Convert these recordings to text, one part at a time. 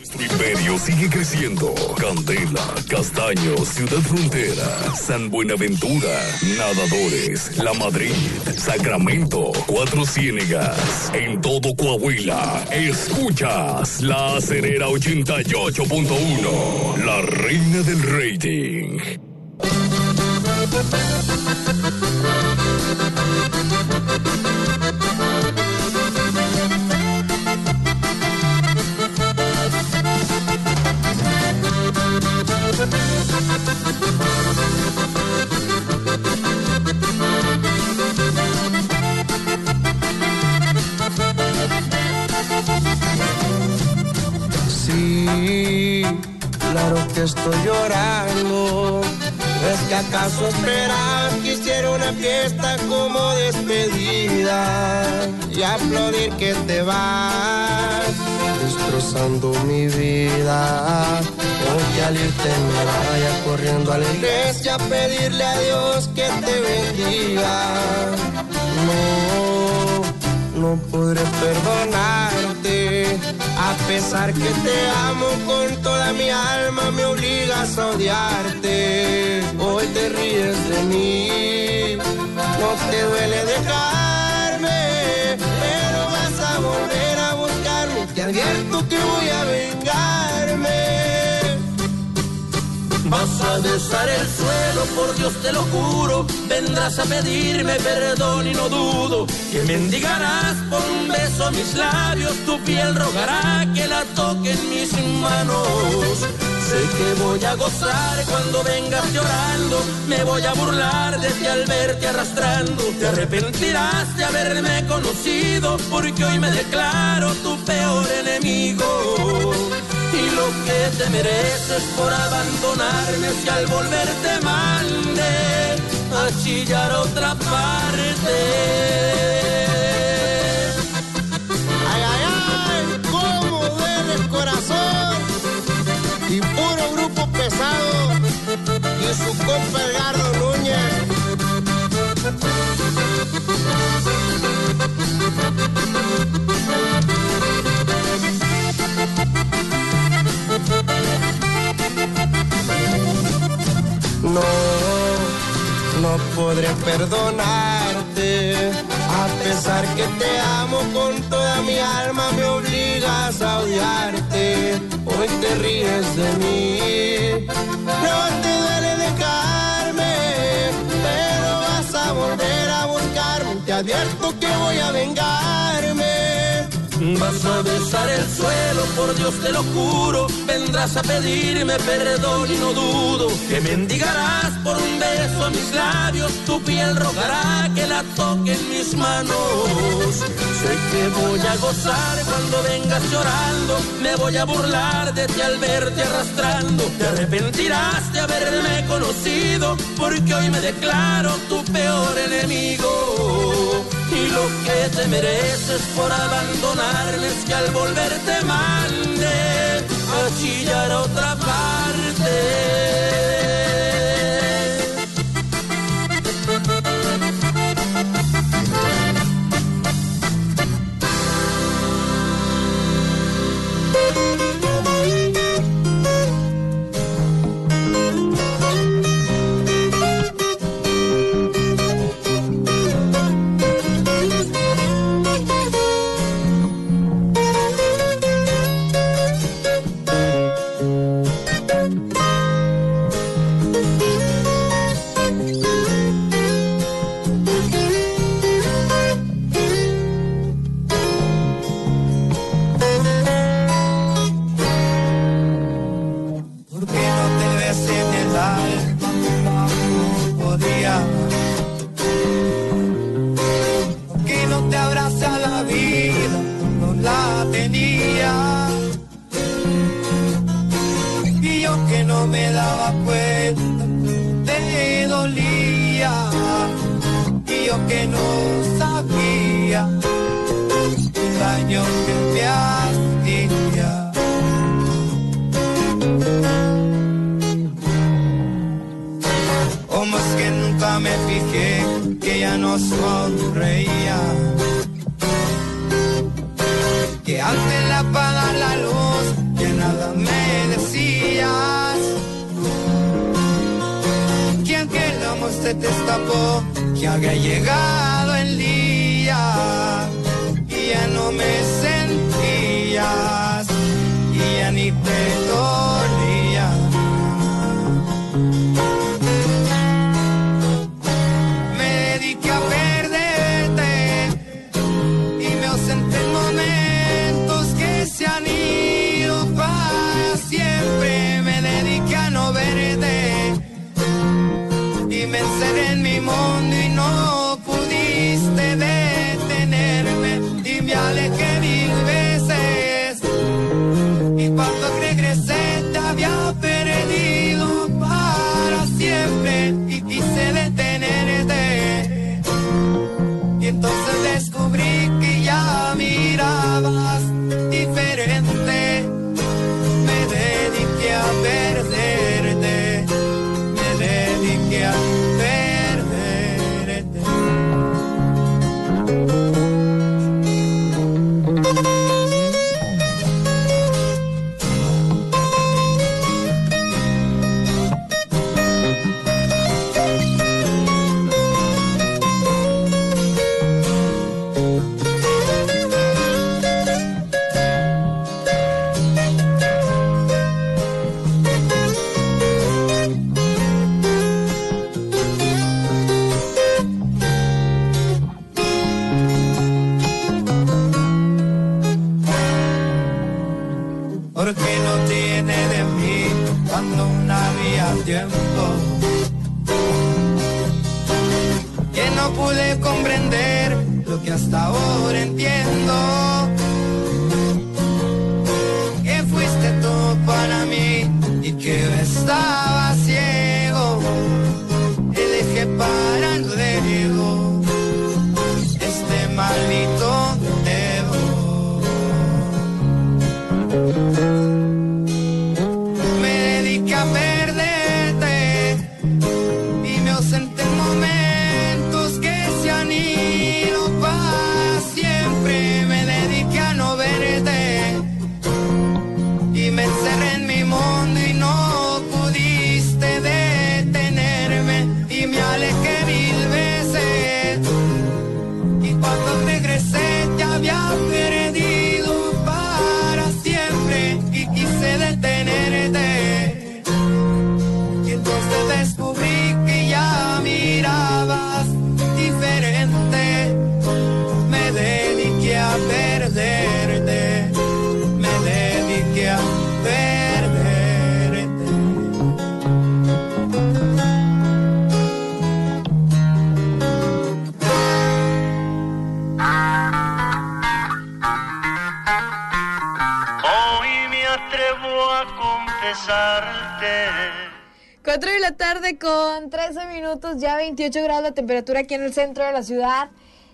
Nuestro imperio sigue creciendo. Candela, Castaño, Ciudad Frontera, San Buenaventura, Nadadores, La Madrid, Sacramento, Cuatro Ciénegas. En todo Coahuila, escuchas La Acerera 88.1, la reina del rating. Sí, claro que estoy llorando. ¿Es que acaso esperar que hiciera una fiesta como despedida y aplaudir que te vas, destrozando mi vida? Porque al irte me vaya corriendo a la iglesia a pedirle a Dios que te bendiga. No podré perdonarte, a pesar que te amo con toda mi alma, me obligas a odiarte. Hoy te ríes de mí, no te duele dejarme, pero vas a volver a buscarme. Te advierto que voy a vengarme. Vas a besar el suelo, por Dios te lo juro. Vendrás a pedirme perdón y no dudo que mendigarás por un beso a mis labios. Tu piel rogará que la toquen mis manos. Sé que voy a gozar cuando vengas llorando. Me voy a burlar de ti al verte arrastrando. Te arrepentirás de haberme conocido, porque hoy me declaro tu peor enemigo. Y lo que te mereces por abandonarme, si al volver te mande a chillar a otra parte. Ay, ay, ay, cómo duele el corazón. Y puro grupo pesado y su compa Edgardo Núñez. No podré perdonarte, a pesar que te amo con toda mi alma, me obligas a odiarte. Hoy te ríes de mí, no te duele dejarme, pero vas a volver a buscarme. Te advierto que voy a vengarme. Vas a besar el suelo, por Dios te lo juro. Vendrás a pedirme perdón y no dudo que mendigarás por un beso a mis labios. Tu piel rogará que la toquen mis manos. Sé que voy a gozar cuando vengas llorando. Me voy a burlar de ti al verte arrastrando. Te arrepentirás de haberme conocido, porque hoy me declaro tu peor enemigo. Y lo que te mereces por abandonarme es que al volver te mande a chillar a otra parte. Que no sabía el daño que me hacía. Como es que nunca me fijé que ella no sonreía, que antes de apagar la luz, que nada destapó que había llegado el día y ya no me sentías y ya ni te dolía. Me dediqué a perderte y me ausenté en momentos que se han ido para siempre. Me dediqué a no verte y me encerré en mi mundo y no pudiste detenerme y me alejé 1000 veces y cuando regresé te había perdido para siempre y quise detenerte y entonces descubrí que ya mirabas diferente. Me dediqué a perderte, me dediqué a perderte. Porque no tiene de mí cuando no había tiempo, que no pude comprender lo que hasta ahora entiendo, que fuiste tú para mí y que yo estaba ciego, te dejé para luego este maldito dedo. Me dediqué a perderte y me ausenté en momentos que se han ido para siempre. Me dediqué a no verte y me encerré en mi mundo y no pudiste detenerme y me alejé 1000 veces y cuando regresé te había perdido para siempre y quise detenerte y entonces descubrí que ya mirabas diferente. Me dediqué a perderte, me dediqué a perderte. Hoy me atrevo a confesarte. 4 de la tarde con 13 minutos, ya 28 grados la temperatura aquí en el centro de la ciudad.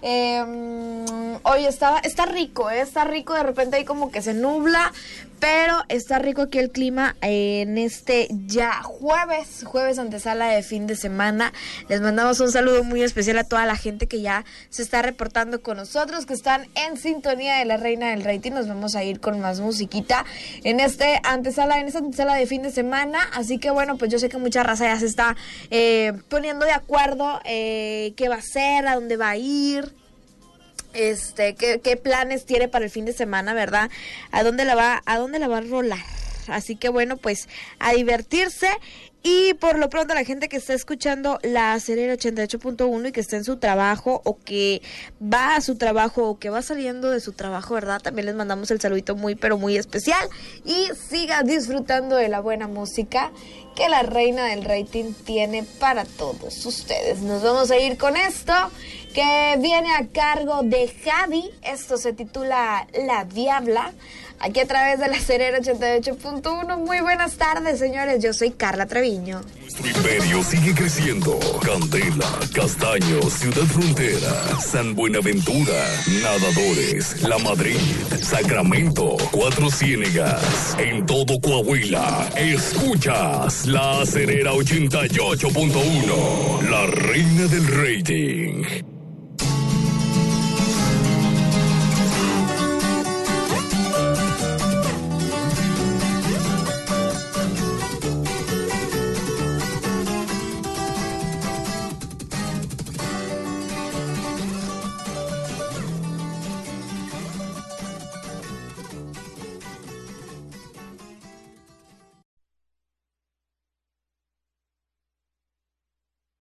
Hoy está rico, está rico, de repente ahí como que se nubla, pero está rico aquí el clima en este ya jueves antesala de fin de semana. Les mandamos un saludo muy especial a toda la gente que ya se está reportando con nosotros, que están en sintonía de la reina del rating. Nos vamos a ir con más musiquita en esta antesala de fin de semana, así que bueno, pues yo sé que mucha raza ya se está poniendo de acuerdo qué va a hacer, a dónde va a ir, qué planes tiene para el fin de semana, ¿verdad? ¿A dónde la va a rolar? Así que bueno, pues a divertirse. Y por lo pronto la gente que está escuchando la Acerera 88.1 y que está en su trabajo o que va a su trabajo o que va saliendo de su trabajo, ¿verdad? También les mandamos el saludito muy pero muy especial y siga disfrutando de la buena música que la reina del rating tiene para todos ustedes. Nos vamos a ir con esto que viene a cargo de Javi. Esto se titula La Diabla, aquí a través de la Acerera 88.1. Muy buenas tardes, señores. Yo soy Carla Treviño. Nuestro imperio sigue creciendo. Candela, Castaño, Ciudad Frontera, San Buenaventura, Nadadores, La Madrid, Sacramento, Cuatro Ciénegas. En todo Coahuila, escuchas la Acerera 88.1, la reina del rating.